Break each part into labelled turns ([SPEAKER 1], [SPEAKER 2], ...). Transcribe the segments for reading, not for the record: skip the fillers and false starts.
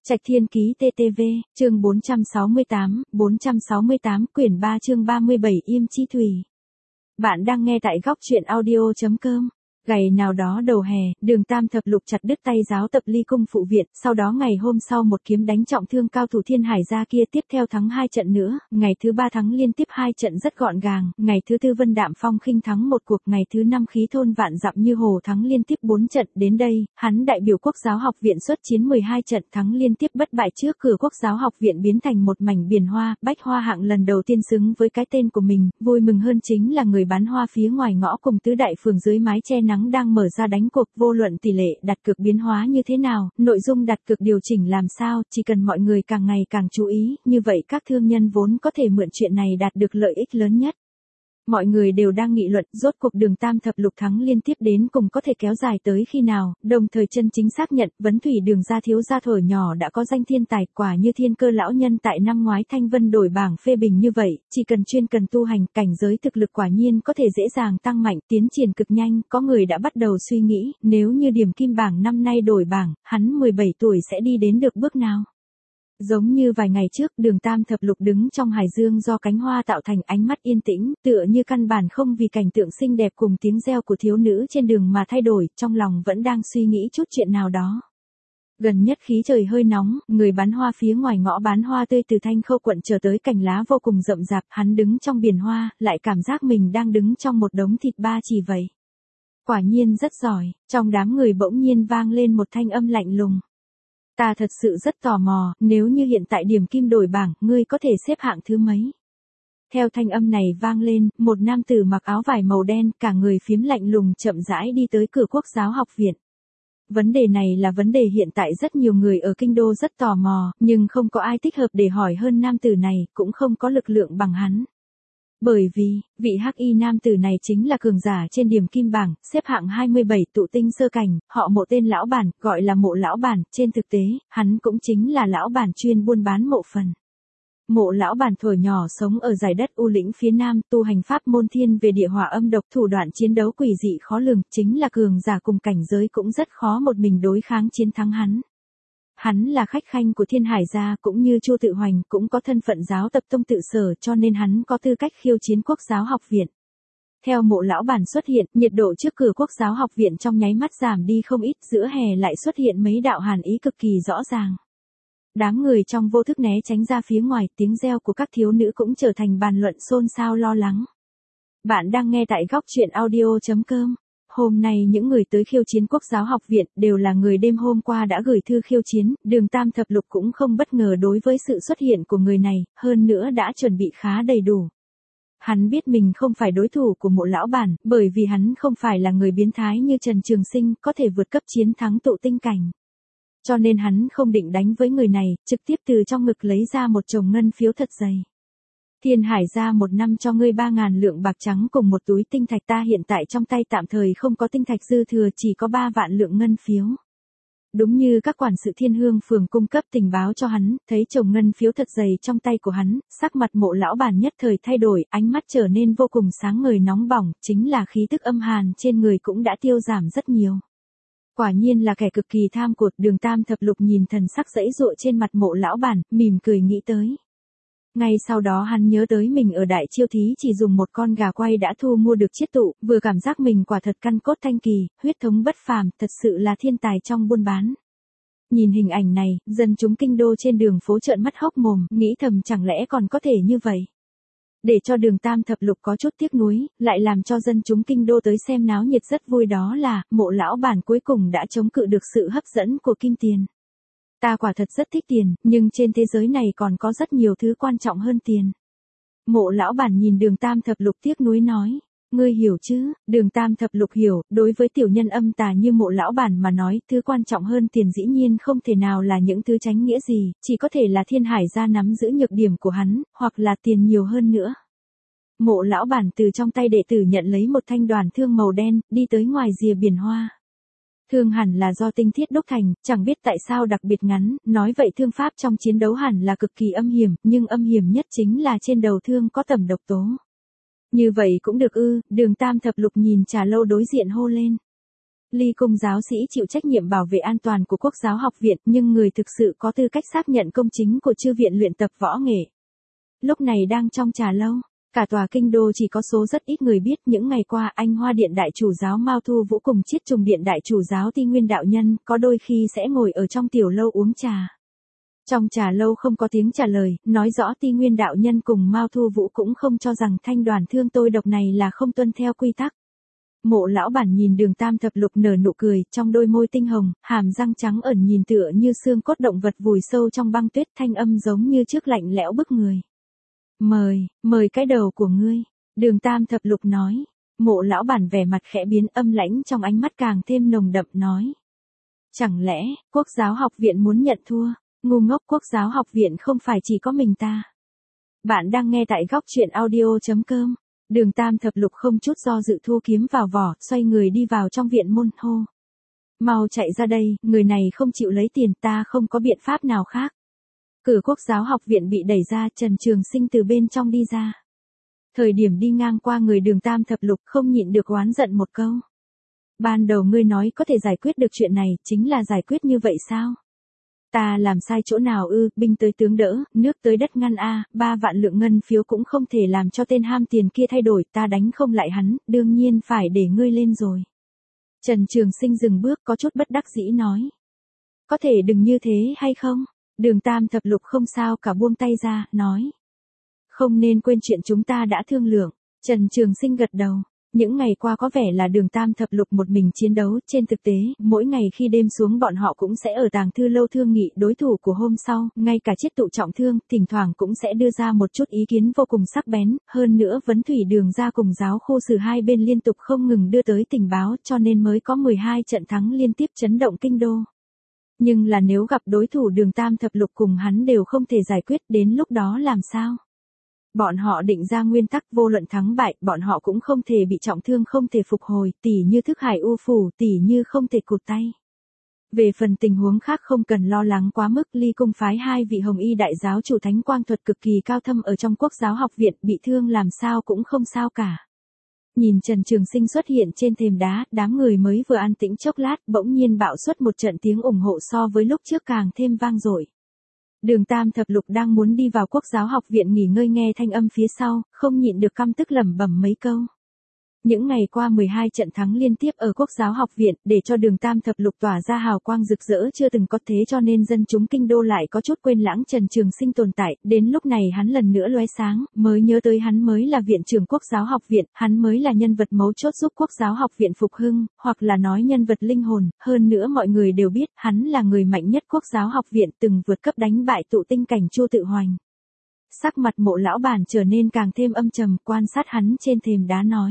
[SPEAKER 1] Trạch Thiên Ký TTV, chương 468, quyển 3 chương 37 Im Chi Thủy. Bạn đang nghe tại góc truyện audio.com. Ngày nào đó đầu hè, Đường Tam Thập Lục chặt đứt tay giáo tập ly cung phụ viện, sau đó ngày hôm sau một kiếm đánh trọng thương cao thủ Thiên Hải gia kia, tiếp theo thắng 2 trận nữa, ngày thứ 3 thắng liên tiếp 2 trận rất gọn gàng, ngày thứ 4 Vân Đạm Phong khinh thắng một cuộc, ngày thứ 5 Khí Thôn Vạn Dặm Như Hồ thắng liên tiếp 4 trận, đến đây, hắn đại biểu Quốc giáo học viện xuất chiến 12 trận thắng liên tiếp bất bại, trước cửa Quốc giáo học viện biến thành một mảnh biển hoa, bách hoa hạng lần đầu tiên xứng với cái tên của mình, vui mừng hơn chính là người bán hoa phía ngoài ngõ cùng tứ đại phường dưới mái che nắng đang mở ra đánh cuộc, vô luận tỷ lệ đặt cược biến hóa như thế nào, nội dung đặt cược điều chỉnh làm sao, chỉ cần mọi người càng ngày càng chú ý, như vậy các thương nhân vốn có thể mượn chuyện này đạt được lợi ích lớn nhất. Mọi người đều đang nghị luận, rốt cuộc Đường Tam Thập Lục thắng liên tiếp đến cùng có thể kéo dài tới khi nào, đồng thời chân chính xác nhận, Vấn Thủy Đường gia thiếu gia thuở nhỏ đã có danh thiên tài, quả như thiên cơ lão nhân tại năm ngoái Thanh Vân đổi bảng phê bình như vậy, chỉ cần chuyên cần tu hành, cảnh giới thực lực quả nhiên có thể dễ dàng tăng mạnh, tiến triển cực nhanh, có người đã bắt đầu suy nghĩ, nếu như điểm kim bảng năm nay đổi bảng, hắn 17 tuổi sẽ đi đến được bước nào. Giống như vài ngày trước, Đường Tam Thập Lục đứng trong hải dương do cánh hoa tạo thành, ánh mắt yên tĩnh, tựa như căn bản không vì cảnh tượng xinh đẹp cùng tiếng reo của thiếu nữ trên đường mà thay đổi, trong lòng vẫn đang suy nghĩ chút chuyện nào đó. Gần nhất khí trời hơi nóng, người bán hoa phía ngoài ngõ bán hoa tươi từ Thanh Khâu quận trở tới cành lá vô cùng rậm rạp, hắn đứng trong biển hoa, lại cảm giác mình đang đứng trong một đống thịt ba chỉ vậy. Quả nhiên rất giỏi, trong đám người bỗng nhiên vang lên một thanh âm lạnh lùng. Ta thật sự rất tò mò, nếu như hiện tại điểm kim đổi bảng, ngươi có thể xếp hạng thứ mấy? Theo thanh âm này vang lên, một nam tử mặc áo vải màu đen, cả người phiếm lạnh lùng chậm rãi đi tới cửa Quốc giáo học viện. Vấn đề này là vấn đề hiện tại rất nhiều người ở kinh đô rất tò mò, nhưng không có ai thích hợp để hỏi hơn nam tử này, cũng không có lực lượng bằng hắn. Bởi vì, vị hắc y nam tử này chính là cường giả trên điểm kim bảng, xếp hạng 27 tụ tinh sơ cảnh, họ Mộ tên lão bản, gọi là Mộ lão bản, trên thực tế, hắn cũng chính là lão bản chuyên buôn bán mộ phần. Mộ lão bản thuở nhỏ sống ở dải đất U lĩnh phía nam, tu hành pháp môn thiên về địa hỏa âm độc, thủ đoạn chiến đấu quỷ dị khó lường, chính là cường giả cùng cảnh giới cũng rất khó một mình đối kháng chiến thắng hắn. Hắn là khách khanh của Thiên Hải gia, cũng như Chu Tự Hoành, cũng có thân phận giáo tập tông tự sở, cho nên hắn có tư cách khiêu chiến Quốc giáo học viện. Theo Mộ lão bản xuất hiện, nhiệt độ trước cửa Quốc giáo học viện trong nháy mắt giảm đi không ít, giữa hè lại xuất hiện mấy đạo hàn ý cực kỳ rõ ràng. Đám người trong vô thức né tránh ra phía ngoài, tiếng reo của các thiếu nữ cũng trở thành bàn luận xôn xao lo lắng. Bạn đang nghe tại góc truyện audio.com. Hôm nay những người tới khiêu chiến Quốc giáo học viện đều là người đêm hôm qua đã gửi thư khiêu chiến, Đường Tam Thập Lục cũng không bất ngờ đối với sự xuất hiện của người này, hơn nữa đã chuẩn bị khá đầy đủ. Hắn biết mình không phải đối thủ của Mộ lão bản, bởi vì hắn không phải là người biến thái như Trần Trường Sinh, có thể vượt cấp chiến thắng tụ tinh cảnh. Cho nên hắn không định đánh với người này, trực tiếp từ trong ngực lấy ra một chồng ngân phiếu thật dày. Thiên Hải gia một năm cho ngươi 3.000 lượng bạc trắng cùng một túi tinh thạch, ta hiện tại trong tay tạm thời không có tinh thạch dư thừa, chỉ có 3 vạn lượng ngân phiếu. Đúng như các quản sự Thiên Hương phường cung cấp tình báo cho hắn, thấy chồng ngân phiếu thật dày trong tay của hắn, sắc mặt Mộ lão bản nhất thời thay đổi, ánh mắt trở nên vô cùng sáng ngời nóng bỏng, chính là khí tức âm hàn trên người cũng đã tiêu giảm rất nhiều. Quả nhiên là kẻ cực kỳ tham cột. Đường Tam Thập Lục nhìn thần sắc giãy giụa trên mặt Mộ lão bản, mỉm cười nghĩ tới. Ngay sau đó hắn nhớ tới mình ở Đại Chiêu Thí chỉ dùng một con gà quay đã thu mua được chiết tụ, vừa cảm giác mình quả thật căn cốt thanh kỳ, huyết thống bất phàm, thật sự là thiên tài trong buôn bán. Nhìn hình ảnh này, dân chúng kinh đô trên đường phố trợn mắt hốc mồm, nghĩ thầm chẳng lẽ còn có thể như vậy. Để cho Đường Tam Thập Lục có chút tiếc nuối, lại làm cho dân chúng kinh đô tới xem náo nhiệt rất vui, đó là, Mộ lão bản cuối cùng đã chống cự được sự hấp dẫn của kim tiền. Ta quả thật rất thích tiền, nhưng trên thế giới này còn có rất nhiều thứ quan trọng hơn tiền. Mộ lão bản nhìn Đường Tam Thập Lục tiếc nuối nói, ngươi hiểu chứ? Đường Tam Thập Lục hiểu, đối với tiểu nhân âm tà như Mộ lão bản mà nói, thứ quan trọng hơn tiền dĩ nhiên không thể nào là những thứ chánh nghĩa gì, chỉ có thể là Thiên Hải gia nắm giữ nhược điểm của hắn, hoặc là tiền nhiều hơn nữa. Mộ lão bản từ trong tay đệ tử nhận lấy một thanh đoàn thương màu đen, đi tới ngoài rìa biển hoa. Thương hẳn là do tinh thiết đúc thành, chẳng biết tại sao đặc biệt ngắn, nói vậy thương pháp trong chiến đấu hẳn là cực kỳ âm hiểm, nhưng âm hiểm nhất chính là trên đầu thương có tẩm độc tố. Như vậy cũng được ư? Đường Tam Thập Lục nhìn Trà Lâu đối diện hô lên. Ly Cung giáo sĩ chịu trách nhiệm bảo vệ an toàn của Quốc giáo học viện, nhưng người thực sự có tư cách xác nhận công chính của Chư viện luyện tập võ nghệ. Lúc này đang trong trà lâu, cả tòa kinh đô chỉ có số rất ít người biết những ngày qua anh Hoa Điện Đại Chủ giáo Mao Thu Vũ cùng Chiết Trùng Điện Đại Chủ giáo Ti Nguyên đạo nhân có đôi khi sẽ ngồi ở trong tiểu lâu uống trà. Trong trà lâu không có tiếng trả lời, nói rõ Ti Nguyên đạo nhân cùng Mao Thu Vũ cũng không cho rằng thanh đoàn thương tôi độc này là không tuân theo quy tắc. Mộ lão bản nhìn Đường Tam Thập Lục nở nụ cười, trong đôi môi tinh hồng, hàm răng trắng ẩn nhìn tựa như xương cốt động vật vùi sâu trong băng tuyết, thanh âm giống như trước lạnh lẽo bức người. Mời cái đầu của ngươi, Đường Tam Thập Lục nói. Mộ lão bản vẻ mặt khẽ biến, âm lãnh trong ánh mắt càng thêm nồng đậm nói. Chẳng lẽ, Quốc giáo học viện muốn nhận thua? Ngu ngốc, Quốc giáo học viện không phải chỉ có mình ta. Bạn đang nghe tại góc truyện audio.com. Đường Tam Thập Lục không chút do dự thu kiếm vào vỏ, xoay người đi vào trong viện môn hô. Mau chạy ra đây, người này không chịu lấy tiền, ta không có biện pháp nào khác. Cửa Quốc giáo học viện bị đẩy ra, Trần Trường Sinh từ bên trong đi ra. Thời điểm đi ngang qua người Đường Tam Thập Lục không nhịn được oán giận một câu. Ban đầu ngươi nói có thể giải quyết được chuyện này, chính là giải quyết như vậy sao? Ta làm sai chỗ nào ư? Binh tới tướng đỡ, nước tới đất ngăn a, 3 vạn lượng ngân phiếu cũng không thể làm cho tên ham tiền kia thay đổi, ta đánh không lại hắn, đương nhiên phải để ngươi lên rồi. Trần Trường Sinh dừng bước, có chút bất đắc dĩ nói. Có thể đừng như thế hay không? Đường Tam Thập Lục không sao cả, buông tay ra, nói. Không nên quên chuyện chúng ta đã thương lượng. Trần Trường Sinh gật đầu. Những ngày qua có vẻ là Đường Tam Thập Lục một mình chiến đấu, trên thực tế, mỗi ngày khi đêm xuống bọn họ cũng sẽ ở tàng thư lâu thương nghị đối thủ của hôm sau, ngay cả Chiết Tụ trọng thương, thỉnh thoảng cũng sẽ đưa ra một chút ý kiến vô cùng sắc bén, hơn nữa Vấn Thủy Đường ra cùng giáo khu sử hai bên liên tục không ngừng đưa tới tình báo, cho nên mới có 12 trận thắng liên tiếp chấn động kinh đô. Nhưng là nếu gặp đối thủ Đường Tam Thập Lục cùng hắn đều không thể giải quyết, đến lúc đó làm sao? Bọn họ định ra nguyên tắc vô luận thắng bại, bọn họ cũng không thể bị trọng thương, không thể phục hồi, tỉ như Thức Hải U Phủ, tỉ như không thể cụt tay. Về phần tình huống khác không cần lo lắng quá mức, Ly Cung phái 2 vị Hồng Y đại giáo chủ thánh quang thuật cực kỳ cao thâm ở trong Quốc giáo học viện, bị thương làm sao cũng không sao cả. Nhìn Trần Trường Sinh xuất hiện trên thềm đá, đám người mới vừa an tĩnh chốc lát, bỗng nhiên bạo xuất một trận tiếng ủng hộ so với lúc trước càng thêm vang dội. Đường Tam Thập Lục đang muốn đi vào Quốc giáo học viện nghỉ ngơi, nghe thanh âm phía sau, không nhịn được căm tức lẩm bẩm mấy câu. Những ngày qua 12 trận thắng liên tiếp ở Quốc giáo học viện, để cho Đường Tam Thập Lục tỏa ra hào quang rực rỡ chưa từng có, thế cho nên dân chúng kinh đô lại có chút quên lãng Trần Trường Sinh tồn tại, đến lúc này hắn lần nữa lóe sáng, mới nhớ tới hắn mới là viện trưởng Quốc giáo học viện, hắn mới là nhân vật mấu chốt giúp Quốc giáo học viện phục hưng, hoặc là nói nhân vật linh hồn, hơn nữa mọi người đều biết, hắn là người mạnh nhất Quốc giáo học viện, từng vượt cấp đánh bại tụ tinh cảnh Chu Tự Hoành. Sắc mặt Mộ lão bản trở nên càng thêm âm trầm, quan sát hắn trên thềm đá nói.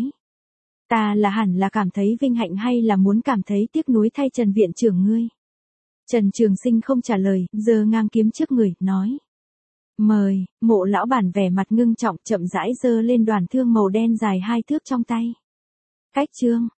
[SPEAKER 1] Ta là hẳn là cảm thấy vinh hạnh hay là muốn cảm thấy tiếc nuối thay Trần viện trưởng ngươi? Trần Trường Sinh không trả lời, giơ ngang kiếm trước người, nói. Mời. Mộ lão bản vẻ mặt ngưng trọng, chậm rãi giơ lên đoàn thương màu đen dài 2 thước trong tay. Cách chương.